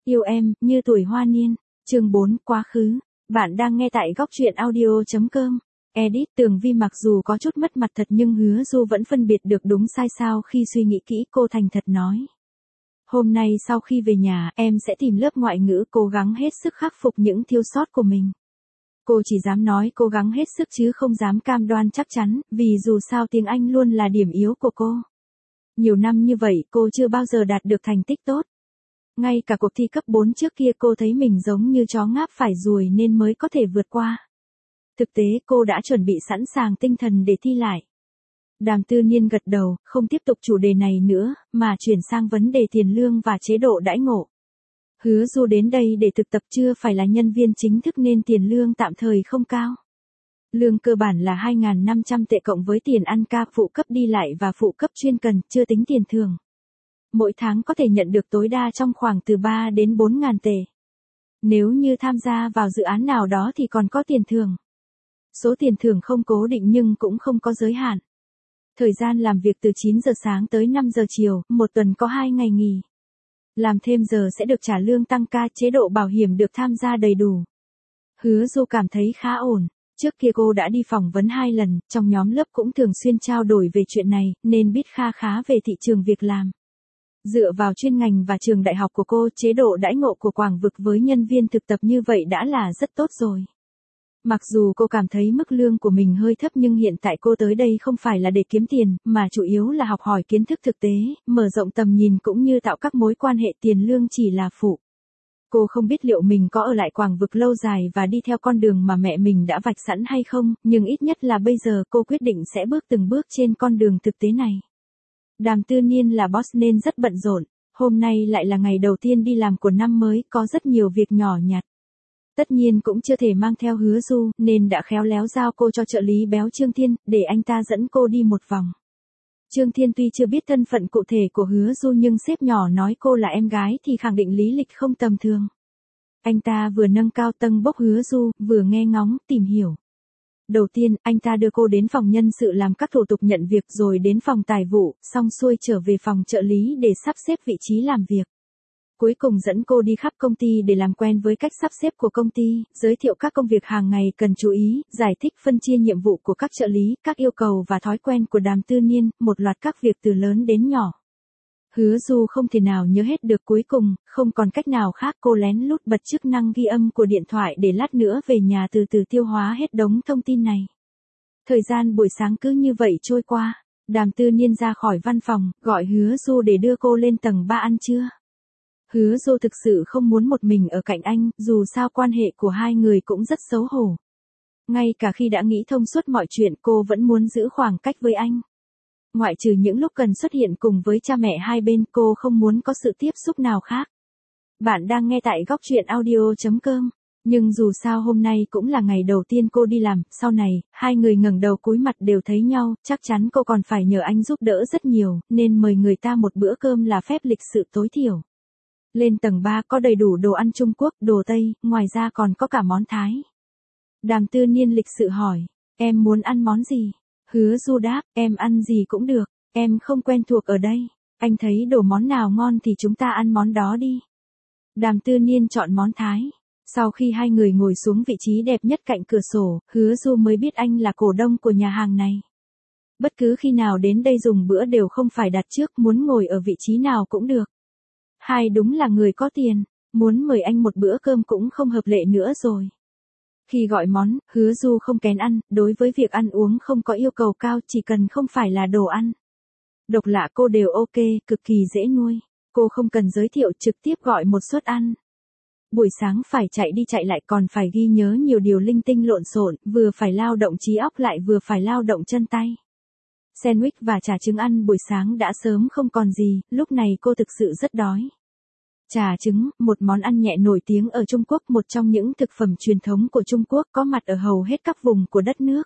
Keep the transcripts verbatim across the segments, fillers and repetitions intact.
Yêu em, như tuổi hoa niên. Chương bốn, quá khứ. Bạn đang nghe tại góc truyện audio chấm com. Edit. Tường Vi mặc dù có chút mất mặt thật nhưng Hứa Du vẫn phân biệt được đúng sai sao khi suy nghĩ kỹ. Cô thành thật nói: hôm nay sau khi về nhà, em sẽ tìm lớp ngoại ngữ, cố gắng hết sức khắc phục những thiếu sót của mình. Cô chỉ dám nói cố gắng hết sức chứ không dám cam đoan chắc chắn, vì dù sao tiếng Anh luôn là điểm yếu của cô. Nhiều năm như vậy cô chưa bao giờ đạt được thành tích tốt. Ngay cả cuộc thi cấp bốn trước kia cô thấy mình giống như chó ngáp phải ruồi nên mới có thể vượt qua. Thực tế cô đã chuẩn bị sẵn sàng tinh thần để thi lại. Đàm Tư Niên gật đầu, không tiếp tục chủ đề này nữa, mà chuyển sang vấn đề tiền lương và chế độ đãi ngộ. Hứa Du đến đây để thực tập chưa phải là nhân viên chính thức nên tiền lương tạm thời không cao. Lương cơ bản là hai nghìn năm trăm tệ cộng với tiền ăn ca, phụ cấp đi lại và phụ cấp chuyên cần, chưa tính tiền thưởng. Mỗi tháng có thể nhận được tối đa trong khoảng từ ba đến bốn nghìn tệ. Nếu như tham gia vào dự án nào đó thì còn có tiền thưởng. Số tiền thưởng không cố định nhưng cũng không có giới hạn. Thời gian làm việc từ chín giờ sáng tới năm giờ chiều, một tuần có hai ngày nghỉ. Làm thêm giờ sẽ được trả lương tăng ca, chế độ bảo hiểm được tham gia đầy đủ. Hứa Du cảm thấy khá ổn. Trước kia cô đã đi phỏng vấn hai lần, trong nhóm lớp cũng thường xuyên trao đổi về chuyện này, nên biết kha khá về thị trường việc làm. Dựa vào chuyên ngành và trường đại học của cô, chế độ đãi ngộ của Quảng Vực với nhân viên thực tập như vậy đã là rất tốt rồi. Mặc dù cô cảm thấy mức lương của mình hơi thấp nhưng hiện tại cô tới đây không phải là để kiếm tiền, mà chủ yếu là học hỏi kiến thức thực tế, mở rộng tầm nhìn cũng như tạo các mối quan hệ, tiền lương chỉ là phụ. Cô không biết liệu mình có ở lại Quảng Vực lâu dài và đi theo con đường mà mẹ mình đã vạch sẵn hay không, nhưng ít nhất là bây giờ cô quyết định sẽ bước từng bước trên con đường thực tế này. Đàm Tư Niên là boss nên rất bận rộn, hôm nay lại là ngày đầu tiên đi làm của năm mới, có rất nhiều việc nhỏ nhặt. Tất nhiên cũng chưa thể mang theo Hứa Du, nên đã khéo léo giao cô cho trợ lý béo Trương Thiên, để anh ta dẫn cô đi một vòng. Trương Thiên tuy chưa biết thân phận cụ thể của Hứa Du nhưng sếp nhỏ nói cô là em gái thì khẳng định lý lịch không tầm thường. Anh ta vừa nâng cao tầng bốc Hứa Du, vừa nghe ngóng, tìm hiểu. Đầu tiên, anh ta đưa cô đến phòng nhân sự làm các thủ tục nhận việc rồi đến phòng tài vụ, xong xuôi trở về phòng trợ lý để sắp xếp vị trí làm việc. Cuối cùng dẫn cô đi khắp công ty để làm quen với cách sắp xếp của công ty, giới thiệu các công việc hàng ngày cần chú ý, giải thích phân chia nhiệm vụ của các trợ lý, các yêu cầu và thói quen của Đàm Tư Niên, một loạt các việc từ lớn đến nhỏ. Hứa Du không thể nào nhớ hết được, cuối cùng, không còn cách nào khác cô lén lút bật chức năng ghi âm của điện thoại để lát nữa về nhà từ từ tiêu hóa hết đống thông tin này. Thời gian buổi sáng cứ như vậy trôi qua, Đàm Tư Niên ra khỏi văn phòng, gọi Hứa Du để đưa cô lên tầng ba ăn trưa. Hứa Du thực sự không muốn một mình ở cạnh anh, dù sao quan hệ của hai người cũng rất xấu hổ. Ngay cả khi đã nghĩ thông suốt mọi chuyện cô vẫn muốn giữ khoảng cách với anh. Ngoại trừ những lúc cần xuất hiện cùng với cha mẹ hai bên, cô không muốn có sự tiếp xúc nào khác. Bạn đang nghe tại góc truyện audio chấm com. Nhưng dù sao hôm nay cũng là ngày đầu tiên cô đi làm, sau này, hai người ngẩng đầu cúi mặt đều thấy nhau, chắc chắn cô còn phải nhờ anh giúp đỡ rất nhiều, nên mời người ta một bữa cơm là phép lịch sự tối thiểu. Lên tầng ba có đầy đủ đồ ăn Trung Quốc, đồ Tây, ngoài ra còn có cả món Thái. Đàm Tư Niên lịch sự hỏi, em muốn ăn món gì? Hứa Du đáp, em ăn gì cũng được, em không quen thuộc ở đây. Anh thấy đồ món nào ngon thì chúng ta ăn món đó đi. Đàm Tư Niên chọn món Thái. Sau khi hai người ngồi xuống vị trí đẹp nhất cạnh cửa sổ, Hứa Du mới biết anh là cổ đông của nhà hàng này. Bất cứ khi nào đến đây dùng bữa đều không phải đặt trước, muốn ngồi ở vị trí nào cũng được. Hai đúng là người có tiền, muốn mời anh một bữa cơm cũng không hợp lệ nữa rồi. Khi gọi món, Hứa Du không kén ăn, đối với việc ăn uống không có yêu cầu cao, chỉ cần không phải là đồ ăn độc lạ cô đều ok, cực kỳ dễ nuôi. Cô không cần giới thiệu, trực tiếp gọi một suất ăn. Buổi sáng phải chạy đi chạy lại còn phải ghi nhớ nhiều điều linh tinh lộn xộn, vừa phải lao động trí óc lại vừa phải lao động chân tay. Sandwich và trà trứng ăn buổi sáng đã sớm không còn gì, lúc này cô thực sự rất đói. Trà trứng, một món ăn nhẹ nổi tiếng ở Trung Quốc, một trong những thực phẩm truyền thống của Trung Quốc có mặt ở hầu hết các vùng của đất nước.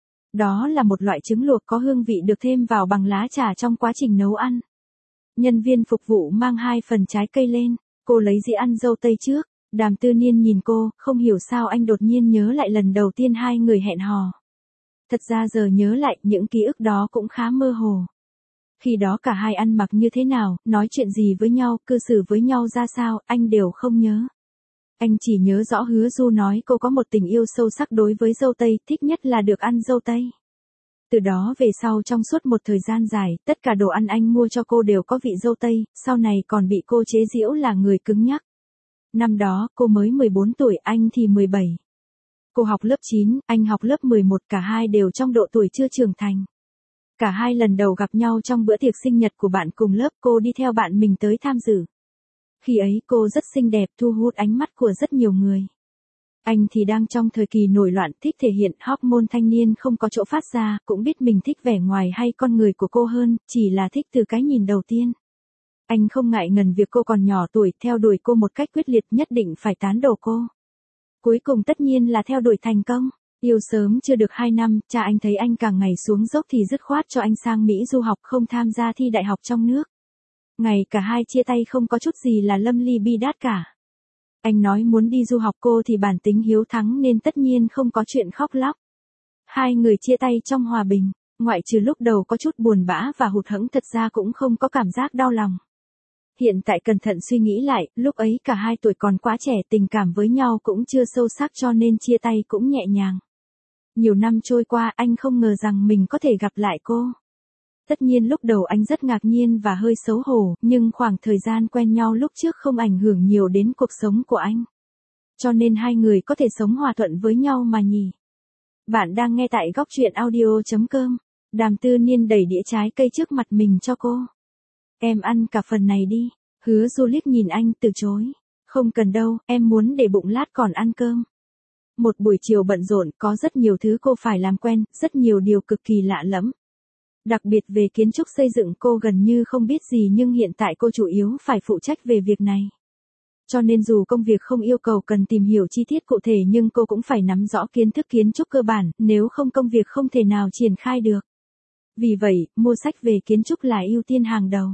Đó là một loại trứng luộc có hương vị được thêm vào bằng lá trà trong quá trình nấu ăn. Nhân viên phục vụ mang hai phần trái cây lên, cô lấy dĩa ăn dâu tây trước. Đàm Tư Niên nhìn cô, không hiểu sao anh đột nhiên nhớ lại lần đầu tiên hai người hẹn hò. Thật ra giờ nhớ lại, những ký ức đó cũng khá mơ hồ. Khi đó cả hai ăn mặc như thế nào, nói chuyện gì với nhau, cư xử với nhau ra sao, anh đều không nhớ. Anh chỉ nhớ rõ Hứa Du nói cô có một tình yêu sâu sắc đối với dâu tây, thích nhất là được ăn dâu tây. Từ đó về sau trong suốt một thời gian dài, tất cả đồ ăn anh mua cho cô đều có vị dâu tây, sau này còn bị cô chế giễu là người cứng nhắc. Năm đó, cô mới mười bốn tuổi, anh thì mười bảy. Cô học lớp chín, anh học lớp mười một, cả hai đều trong độ tuổi chưa trưởng thành. Cả hai lần đầu gặp nhau trong bữa tiệc sinh nhật của bạn cùng lớp, cô đi theo bạn mình tới tham dự. Khi ấy cô rất xinh đẹp, thu hút ánh mắt của rất nhiều người. Anh thì đang trong thời kỳ nổi loạn, thích thể hiện, hormone thanh niên không có chỗ phát ra, cũng biết mình thích vẻ ngoài hay con người của cô hơn, chỉ là thích từ cái nhìn đầu tiên. Anh không ngại ngần việc cô còn nhỏ tuổi, theo đuổi cô một cách quyết liệt, nhất định phải tán đổ cô. Cuối cùng tất nhiên là theo đuổi thành công. Yêu sớm chưa được hai năm, cha anh thấy anh càng ngày xuống dốc thì dứt khoát cho anh sang Mỹ du học, không tham gia thi đại học trong nước. Ngày cả hai chia tay không có chút gì là lâm ly bi đát cả. Anh nói muốn đi du học, cô thì bản tính hiếu thắng nên tất nhiên không có chuyện khóc lóc. Hai người chia tay trong hòa bình, ngoại trừ lúc đầu có chút buồn bã và hụt hẫng, thật ra cũng không có cảm giác đau lòng. Hiện tại cẩn thận suy nghĩ lại, lúc ấy cả hai tuổi còn quá trẻ, tình cảm với nhau cũng chưa sâu sắc cho nên chia tay cũng nhẹ nhàng. Nhiều năm trôi qua, anh không ngờ rằng mình có thể gặp lại cô. Tất nhiên lúc đầu anh rất ngạc nhiên và hơi xấu hổ, nhưng khoảng thời gian quen nhau lúc trước không ảnh hưởng nhiều đến cuộc sống của anh. Cho nên hai người có thể sống hòa thuận với nhau mà nhỉ. Bạn đang nghe tại góc truyện audio chấm com. Đàm Tư Niên đẩy đĩa trái cây trước mặt mình cho cô. Em ăn cả phần này đi. Hứa Du liếc nhìn anh từ chối. Không cần đâu, em muốn để bụng lát còn ăn cơm. Một buổi chiều bận rộn, có rất nhiều thứ cô phải làm quen, rất nhiều điều cực kỳ lạ lẫm. Đặc biệt về kiến trúc xây dựng cô gần như không biết gì, nhưng hiện tại cô chủ yếu phải phụ trách về việc này. Cho nên dù công việc không yêu cầu cần tìm hiểu chi tiết cụ thể nhưng cô cũng phải nắm rõ kiến thức kiến trúc cơ bản, nếu không công việc không thể nào triển khai được. Vì vậy, mua sách về kiến trúc là ưu tiên hàng đầu.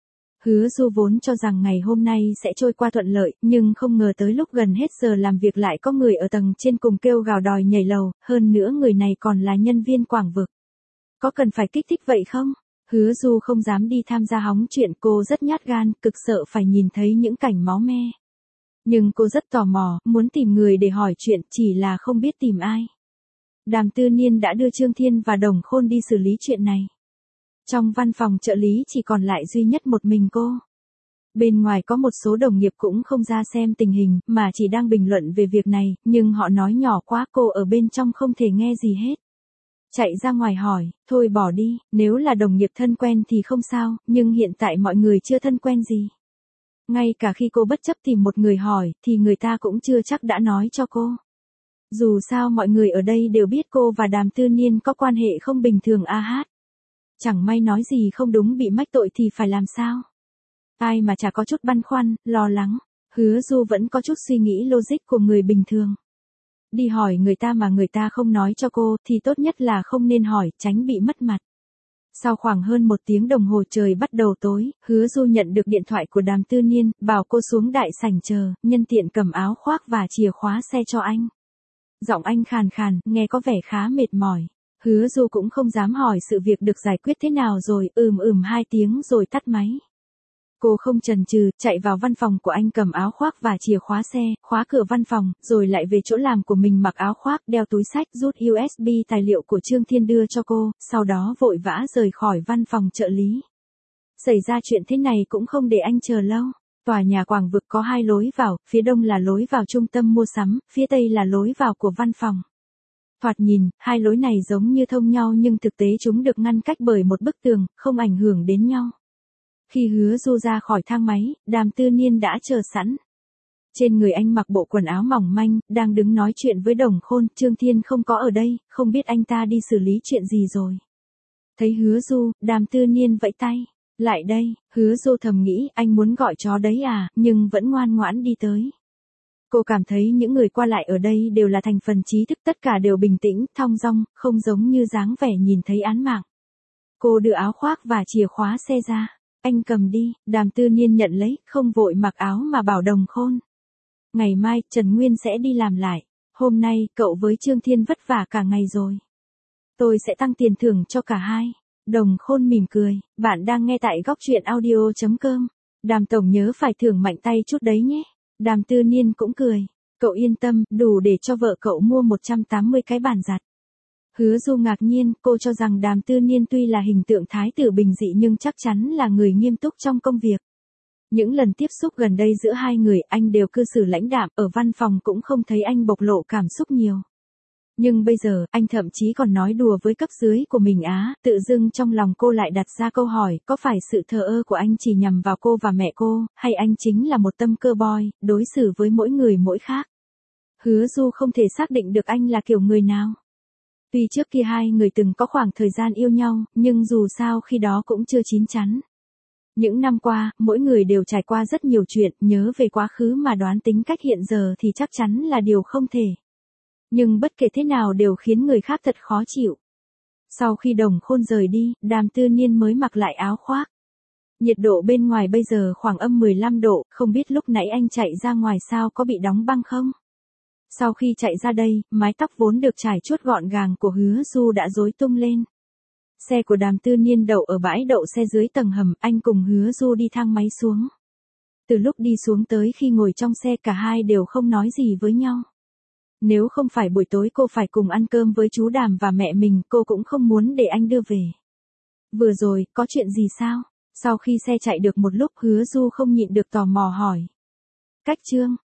Hứa Du vốn cho rằng ngày hôm nay sẽ trôi qua thuận lợi, nhưng không ngờ tới lúc gần hết giờ làm việc lại có người ở tầng trên cùng kêu gào đòi nhảy lầu, hơn nữa người này còn là nhân viên quảng vực. Có cần phải kích thích vậy không? Hứa Du không dám đi tham gia hóng chuyện, cô rất nhát gan, cực sợ phải nhìn thấy những cảnh máu me. Nhưng cô rất tò mò, muốn tìm người để hỏi chuyện, chỉ là không biết tìm ai. Đàm Tư Niên đã đưa Trương Thiên và Đồng Khôn đi xử lý chuyện này. Trong văn phòng trợ lý chỉ còn lại duy nhất một mình cô. Bên ngoài có một số đồng nghiệp cũng không ra xem tình hình, mà chỉ đang bình luận về việc này, nhưng họ nói nhỏ quá, cô ở bên trong không thể nghe gì hết. Chạy ra ngoài hỏi, thôi bỏ đi, nếu là đồng nghiệp thân quen thì không sao, nhưng hiện tại mọi người chưa thân quen gì. Ngay cả khi cô bất chấp tìm một người hỏi, thì người ta cũng chưa chắc đã nói cho cô. Dù sao mọi người ở đây đều biết cô và Đàm Tư Niên có quan hệ không bình thường a hát. Chẳng may nói gì không đúng bị mách tội thì phải làm sao? Ai mà chả có chút băn khoăn, lo lắng. Hứa Du vẫn có chút suy nghĩ logic của người bình thường. Đi hỏi người ta mà người ta không nói cho cô thì tốt nhất là không nên hỏi, tránh bị mất mặt. Sau khoảng hơn một tiếng đồng hồ trời bắt đầu tối, Hứa Du nhận được điện thoại của Đàm Tư Niên, bảo cô xuống đại sảnh chờ, nhân tiện cầm áo khoác và chìa khóa xe cho anh. Giọng anh khàn khàn, nghe có vẻ khá mệt mỏi. Hứa Du cũng không dám hỏi sự việc được giải quyết thế nào rồi, ừm ừm hai tiếng rồi tắt máy. Cô không chần chừ, chạy vào văn phòng của anh cầm áo khoác và chìa khóa xe, khóa cửa văn phòng, rồi lại về chỗ làm của mình mặc áo khoác, đeo túi xách, rút u ét bê tài liệu của Trương Thiên đưa cho cô, sau đó vội vã rời khỏi văn phòng trợ lý. Xảy ra chuyện thế này cũng không để anh chờ lâu. Tòa nhà Quảng Vực có hai lối vào, phía đông là lối vào trung tâm mua sắm, phía tây là lối vào của văn phòng. Thoạt nhìn, hai lối này giống như thông nhau nhưng thực tế chúng được ngăn cách bởi một bức tường, không ảnh hưởng đến nhau. Khi Hứa Du ra khỏi thang máy, Đàm Tư Niên đã chờ sẵn. Trên người anh mặc bộ quần áo mỏng manh, đang đứng nói chuyện với Đồng Khôn, Trương Thiên không có ở đây, không biết anh ta đi xử lý chuyện gì rồi. Thấy Hứa Du, Đàm Tư Niên vẫy tay. Lại đây, Hứa Du thầm nghĩ anh muốn gọi chó đấy à, nhưng vẫn ngoan ngoãn đi tới. Cô cảm thấy những người qua lại ở đây đều là thành phần trí thức, tất cả đều bình tĩnh, thong dong, không giống như dáng vẻ nhìn thấy án mạng. Cô đưa áo khoác và chìa khóa xe ra. Anh cầm đi, Đàm Tư Niên nhận lấy, không vội mặc áo mà bảo Đồng Khôn. Ngày mai, Trần Nguyên sẽ đi làm lại. Hôm nay, cậu với Trương Thiên vất vả cả ngày rồi. Tôi sẽ tăng tiền thưởng cho cả hai. Đồng Khôn mỉm cười, bạn đang nghe tại góc truyện audio.com. Đàm tổng nhớ phải thưởng mạnh tay chút đấy nhé. Đàm Tư Niên cũng cười, cậu yên tâm, đủ để cho vợ cậu mua một trăm tám mươi cái bàn giặt. Hứa Du ngạc nhiên, cô cho rằng Đàm Tư Niên tuy là hình tượng thái tử bình dị nhưng chắc chắn là người nghiêm túc trong công việc. Những lần tiếp xúc gần đây giữa hai người anh đều cư xử lãnh đạm, ở văn phòng cũng không thấy anh bộc lộ cảm xúc nhiều. Nhưng bây giờ, anh thậm chí còn nói đùa với cấp dưới của mình á, tự dưng trong lòng cô lại đặt ra câu hỏi, có phải sự thờ ơ của anh chỉ nhằm vào cô và mẹ cô, hay anh chính là một tâm cơ boy, đối xử với mỗi người mỗi khác. Hứa Du không thể xác định được anh là kiểu người nào. Tuy trước kia hai người từng có khoảng thời gian yêu nhau, nhưng dù sao khi đó cũng chưa chín chắn. Những năm qua, mỗi người đều trải qua rất nhiều chuyện, nhớ về quá khứ mà đoán tính cách hiện giờ thì chắc chắn là điều không thể. Nhưng bất kể thế nào đều khiến người khác thật khó chịu. Sau khi Đồng Khôn rời đi, Đàm Tư Niên mới mặc lại áo khoác. Nhiệt độ bên ngoài bây giờ khoảng âm mười lăm độ, không biết lúc nãy anh chạy ra ngoài sao có bị đóng băng không? Sau khi chạy ra đây, mái tóc vốn được trải chuốt gọn gàng của Hứa Du đã rối tung lên. Xe của Đàm Tư Niên đậu ở bãi đậu xe dưới tầng hầm, anh cùng Hứa Du đi thang máy xuống. Từ lúc đi xuống tới khi ngồi trong xe cả hai đều không nói gì với nhau. Nếu không phải buổi tối cô phải cùng ăn cơm với chú Đàm và mẹ mình, cô cũng không muốn để anh đưa về. Vừa rồi, có chuyện gì sao? Sau khi xe chạy được một lúc, Hứa Du không nhịn được tò mò hỏi. Cách Trương,